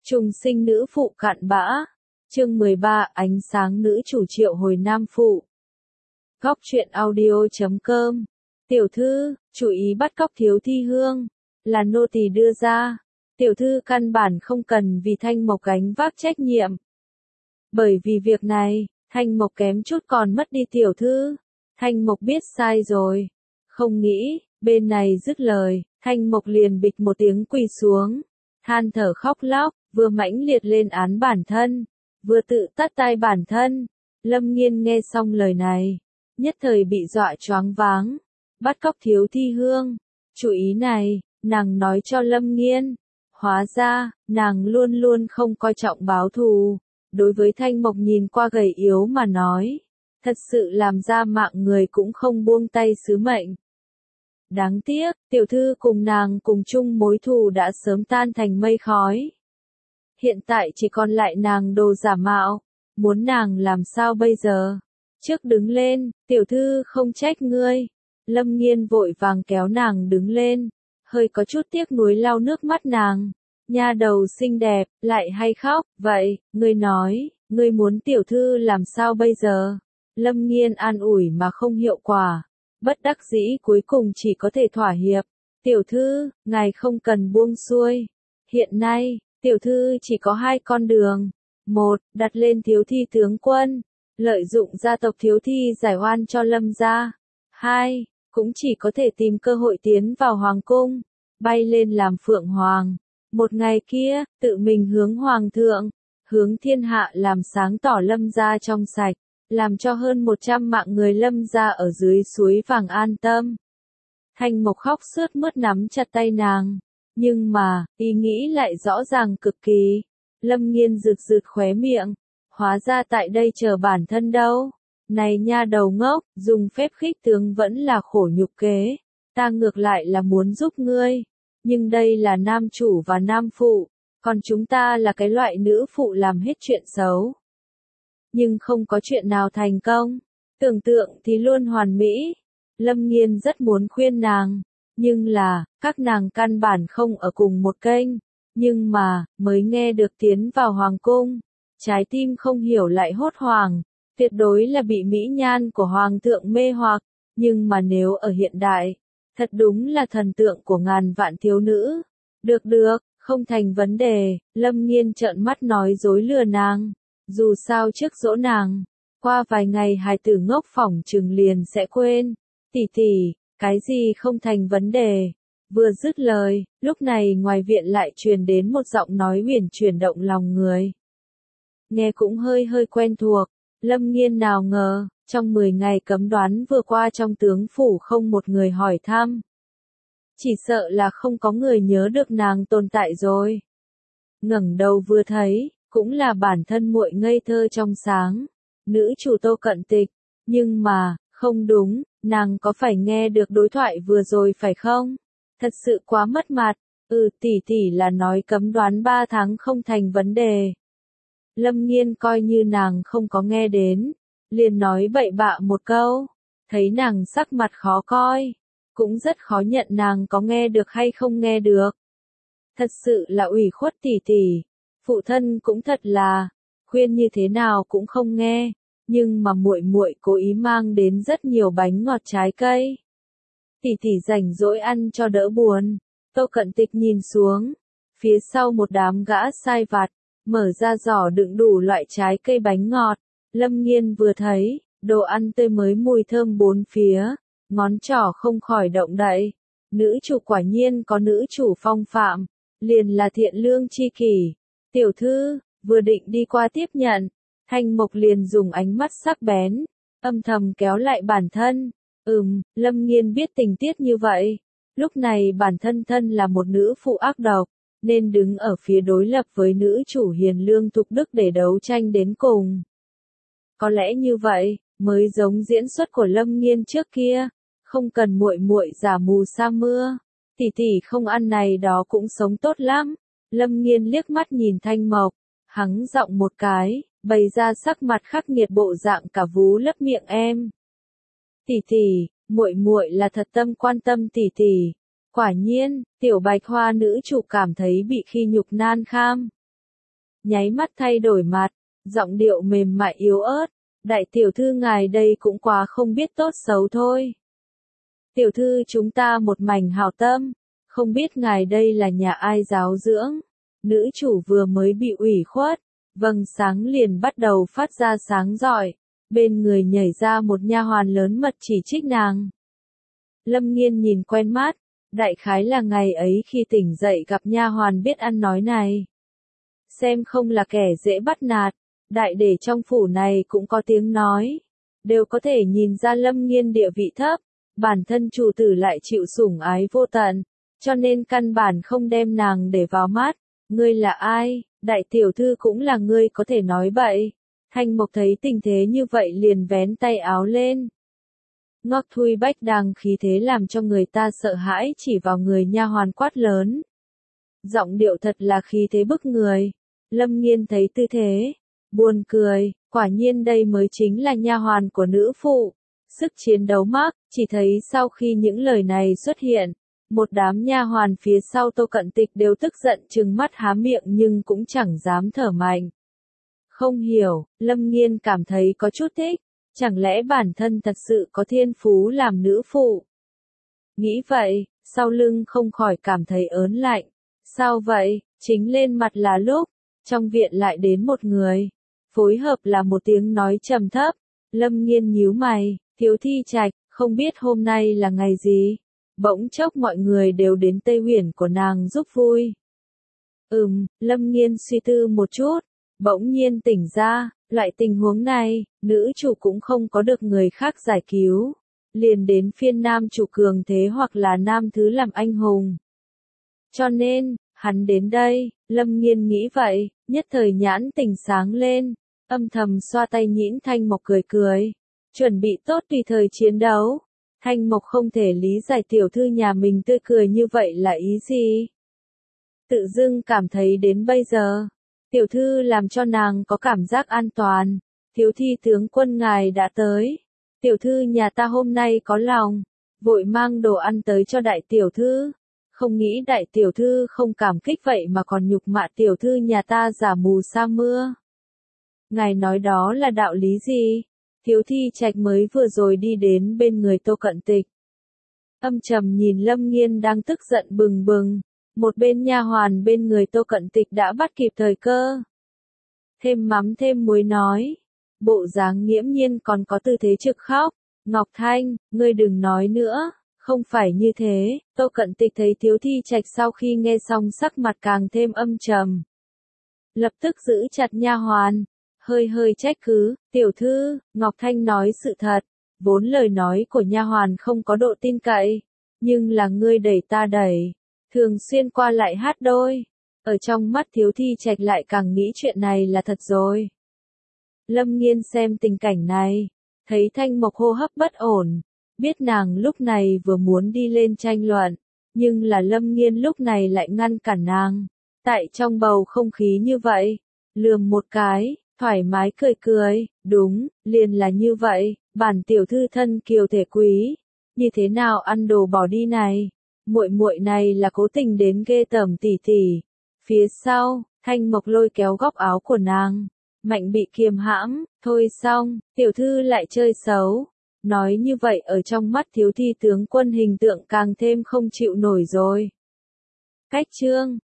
Trùng sinh nữ phụ cặn bã. Chương 13, ánh sáng nữ chủ triệu hồi nam phụ. Góc truyện audio.com. Tiểu thư, chủ ý bắt cóc thiếu thi hương, là nô tỳ đưa ra. Tiểu thư căn bản không cần vì Thanh Mộc gánh vác trách nhiệm. Bởi vì việc này, Thanh Mộc kém chút còn mất đi tiểu thư. Thanh Mộc biết sai rồi. Không nghĩ, bên này dứt lời, Thanh Mộc liền bịch một tiếng quỳ xuống. Than thở khóc lóc, vừa mãnh liệt lên án bản thân, vừa tự tát tai bản thân. Lâm Nghiên nghe xong lời này, nhất thời bị dọa choáng váng. Bắt cóc thiếu thi hương. Chủ ý này, nàng nói cho Lâm Nghiên. Hóa ra, nàng luôn luôn không coi trọng báo thù. Đối với Thanh Mộc nhìn qua gầy yếu mà nói, thật sự làm ra mạng người cũng không buông tay sứ mệnh. Đáng tiếc, tiểu thư cùng nàng cùng chung mối thù đã sớm tan thành mây khói. Hiện tại chỉ còn lại nàng đồ giả mạo, muốn nàng làm sao bây giờ? Trước đứng lên, tiểu thư không trách ngươi. Lâm Nghiên vội vàng kéo nàng đứng lên, hơi có chút tiếc nuối lau nước mắt nàng. Nha đầu xinh đẹp, lại hay khóc, vậy, ngươi nói, ngươi muốn tiểu thư làm sao bây giờ? Lâm Nghiên an ủi mà không hiệu quả, bất đắc dĩ cuối cùng chỉ có thể thỏa hiệp. Tiểu thư, ngài không cần buông xuôi. Hiện nay, tiểu thư chỉ có hai con đường. Một, đặt lên thiếu thi tướng quân, lợi dụng gia tộc thiếu thi giải oan cho Lâm gia. Hai, cũng chỉ có thể tìm cơ hội tiến vào hoàng cung, bay lên làm phượng hoàng. Một ngày kia, tự mình hướng hoàng thượng, hướng thiên hạ làm sáng tỏ Lâm gia trong sạch, làm cho hơn 100 mạng người Lâm gia ở dưới suối vàng an tâm. Thanh Mộc khóc sướt mướt nắm chặt tay nàng, nhưng mà, ý nghĩ lại rõ ràng cực kỳ. Lâm Nghiên rực rực khóe miệng, hóa ra tại đây chờ bản thân đâu. Này nha đầu ngốc, dùng phép khích tướng vẫn là khổ nhục kế, ta ngược lại là muốn giúp ngươi. Nhưng đây là nam chủ và nam phụ, còn chúng ta là cái loại nữ phụ làm hết chuyện xấu. Nhưng không có chuyện nào thành công, tưởng tượng thì luôn hoàn mỹ. Lâm Nghiên rất muốn khuyên nàng, nhưng là, các nàng căn bản không ở cùng một kênh. Nhưng mà, mới nghe được tiến vào hoàng cung, trái tim không hiểu lại hốt hoảng, tuyệt đối là bị mỹ nhan của hoàng thượng mê hoặc. Nhưng mà nếu ở hiện đại, thật đúng là thần tượng của ngàn vạn thiếu nữ. Được, không thành vấn đề. Lâm Nghiên trợn mắt nói dối lừa nàng. Dù sao trước dỗ nàng, qua vài ngày hài tử ngốc phỏng chừng liền sẽ quên. Tỷ, cái gì không thành vấn đề. Vừa dứt lời, lúc này ngoài viện lại truyền đến một giọng nói huyền chuyển động lòng người. Nghe cũng hơi quen thuộc. Lâm Nghiên nào ngờ, trong 10 ngày cấm đoán vừa qua trong tướng phủ không một người hỏi thăm. Chỉ sợ là không có người nhớ được nàng tồn tại rồi. Ngẩng đầu vừa thấy, cũng là bản thân muội ngây thơ trong sáng, nữ chủ Tô Cận Tịch. Nhưng mà, không đúng, nàng có phải nghe được đối thoại vừa rồi phải không? Thật sự quá mất mặt. Tỷ là nói cấm đoán 3 tháng không thành vấn đề. Lâm Nghiên coi như nàng không có nghe đến, liền nói bậy bạ một câu. Thấy nàng sắc mặt khó coi, cũng rất khó nhận nàng có nghe được hay không nghe được. Thật sự là ủy khuất tỷ. Phụ thân cũng thật là, khuyên như thế nào cũng không nghe, nhưng mà muội cố ý mang đến rất nhiều bánh ngọt trái cây. Tỷ rảnh rỗi ăn cho đỡ buồn. Tô Cận Tịch nhìn xuống, phía sau một đám gã sai vặt, mở ra giỏ đựng đủ loại trái cây bánh ngọt. Lâm Nghiên vừa thấy, đồ ăn tươi mới mùi thơm bốn phía, ngón trỏ không khỏi động đậy. Nữ chủ quả nhiên có nữ chủ phong phạm, liền là thiện lương chi kỷ. Tiểu thư, vừa định đi qua tiếp nhận, Thanh Mộc liền dùng ánh mắt sắc bén, âm thầm kéo lại bản thân. Lâm Nghiên biết tình tiết như vậy. Lúc này bản thân là một nữ phụ ác độc, nên đứng ở phía đối lập với nữ chủ hiền lương thục đức để đấu tranh đến cùng. Có lẽ như vậy, mới giống diễn xuất của Lâm Nghiên trước kia, không cần muội giả mù sa mưa. Tỷ không ăn này đó cũng sống tốt lắm. Lâm Nghiên liếc mắt nhìn Thanh Mộc, hắng giọng một cái, bày ra sắc mặt khắc nghiệt bộ dạng cả vú lấp miệng em. Tỷ, muội là thật tâm quan tâm tỷ. Quả nhiên, tiểu Bạch Hoa nữ chủ cảm thấy bị khi nhục nan kham. nháy mắt thay đổi mặt, giọng điệu mềm mại yếu ớt, đại tiểu thư ngài đây cũng quá không biết tốt xấu thôi. Tiểu thư chúng ta một mảnh hảo tâm, không biết ngài đây là nhà ai giáo dưỡng. Nữ chủ vừa mới bị ủy khuất, vầng sáng liền bắt đầu phát ra sáng rọi, bên người nhảy ra một nha hoàn lớn mật chỉ trích nàng. Lâm Nghiên nhìn quen mắt, đại khái là ngày ấy khi tỉnh dậy gặp nha hoàn biết ăn nói này. Xem không là kẻ dễ bắt nạt, đại để trong phủ này cũng có tiếng nói, đều có thể nhìn ra Lâm Nghiên địa vị thấp, bản thân chủ tử lại chịu sủng ái vô tận, cho nên căn bản không đem nàng để vào mắt. Ngươi là ai? Đại tiểu thư cũng là ngươi có thể nói bậy. Thanh Mộc thấy tình thế như vậy liền vén tay áo lên. Ngọc Thui Bách đang khí thế làm cho người ta sợ hãi chỉ vào người nha hoàn quát lớn. Giọng điệu thật là khí thế bức người. Lâm Nghiên thấy tư thế, buồn cười, quả nhiên đây mới chính là nha hoàn của nữ phụ. Sức chiến đấu mắc, chỉ thấy sau khi những lời này xuất hiện, một đám nha hoàn phía sau Tô Cận Tịch đều tức giận trừng mắt há miệng nhưng cũng chẳng dám thở mạnh. Không hiểu, Lâm Nghiên cảm thấy có chút thích, chẳng lẽ bản thân thật sự có thiên phú làm nữ phụ? Nghĩ vậy, sau lưng không khỏi cảm thấy ớn lạnh. Sao vậy? Chính lên mặt là lúc, trong viện lại đến một người. Phối hợp là một tiếng nói trầm thấp. Lâm Nghiên nhíu mày, Thiếu Thi Trạch, không biết hôm nay là ngày gì? Bỗng chốc mọi người đều đến Tây Huyền của nàng giúp vui. Lâm Nghiên suy tư một chút, bỗng nhiên tỉnh ra, loại tình huống này, nữ chủ cũng không có được người khác giải cứu. Liền đến phiên nam chủ cường thế hoặc là nam thứ làm anh hùng. Cho nên, hắn đến đây, Lâm Nghiên nghĩ vậy, nhất thời nhãn tỉnh sáng lên, âm thầm xoa tay nhĩn Thanh Mộc cười cười. Chuẩn bị tốt tùy thời chiến đấu. Thanh Mộc không thể lý giải tiểu thư nhà mình tươi cười như vậy là ý gì. Tự dưng cảm thấy đến bây giờ, tiểu thư làm cho nàng có cảm giác an toàn. Thiếu thi tướng quân ngài đã tới. Tiểu thư nhà ta hôm nay có lòng, vội mang đồ ăn tới cho đại tiểu thư. Không nghĩ đại tiểu thư không cảm kích vậy mà còn nhục mạ tiểu thư nhà ta giả mù sa mưa. Ngài nói đó là đạo lý gì? Thiếu Thi Trạch mới vừa rồi đi đến bên người Tô Cận Tịch. Âm trầm nhìn Lâm Nghiên đang tức giận bừng bừng, một bên nha hoàn bên người Tô Cận Tịch đã bắt kịp thời cơ. Thêm mắm thêm muối nói, bộ dáng nghiễm nhiên còn có tư thế trực khóc. Ngọc Thanh, ngươi đừng nói nữa, không phải như thế. Tô Cận Tịch thấy Thiếu Thi Trạch sau khi nghe xong sắc mặt càng thêm âm trầm. Lập tức giữ chặt nha hoàn. Hơi trách cứ, tiểu thư, Ngọc Thanh nói sự thật, vốn lời nói của nha hoàn không có độ tin cậy, nhưng là ngươi đẩy ta đẩy, thường xuyên qua lại hát đôi, ở trong mắt Thiếu Thi Trạch lại càng nghĩ chuyện này là thật rồi. Lâm Nghiên xem tình cảnh này, thấy Thanh Mộc hô hấp bất ổn, biết nàng lúc này vừa muốn đi lên tranh luận, nhưng là Lâm Nghiên lúc này lại ngăn cản nàng, tại trong bầu không khí như vậy, lườm một cái. Thoải mái cười cười, đúng, liền là như vậy, bản tiểu thư thân kiều thể quý, như thế nào ăn đồ bỏ đi này, muội muội này là cố tình đến ghê tởm tỉ tỉ. Phía sau, Thanh Mộc lôi kéo góc áo của nàng, mạnh bị kiềm hãm, thôi xong, tiểu thư lại chơi xấu. Nói như vậy ở trong mắt Thiếu Thi tướng quân hình tượng càng thêm không chịu nổi rồi. Cách chương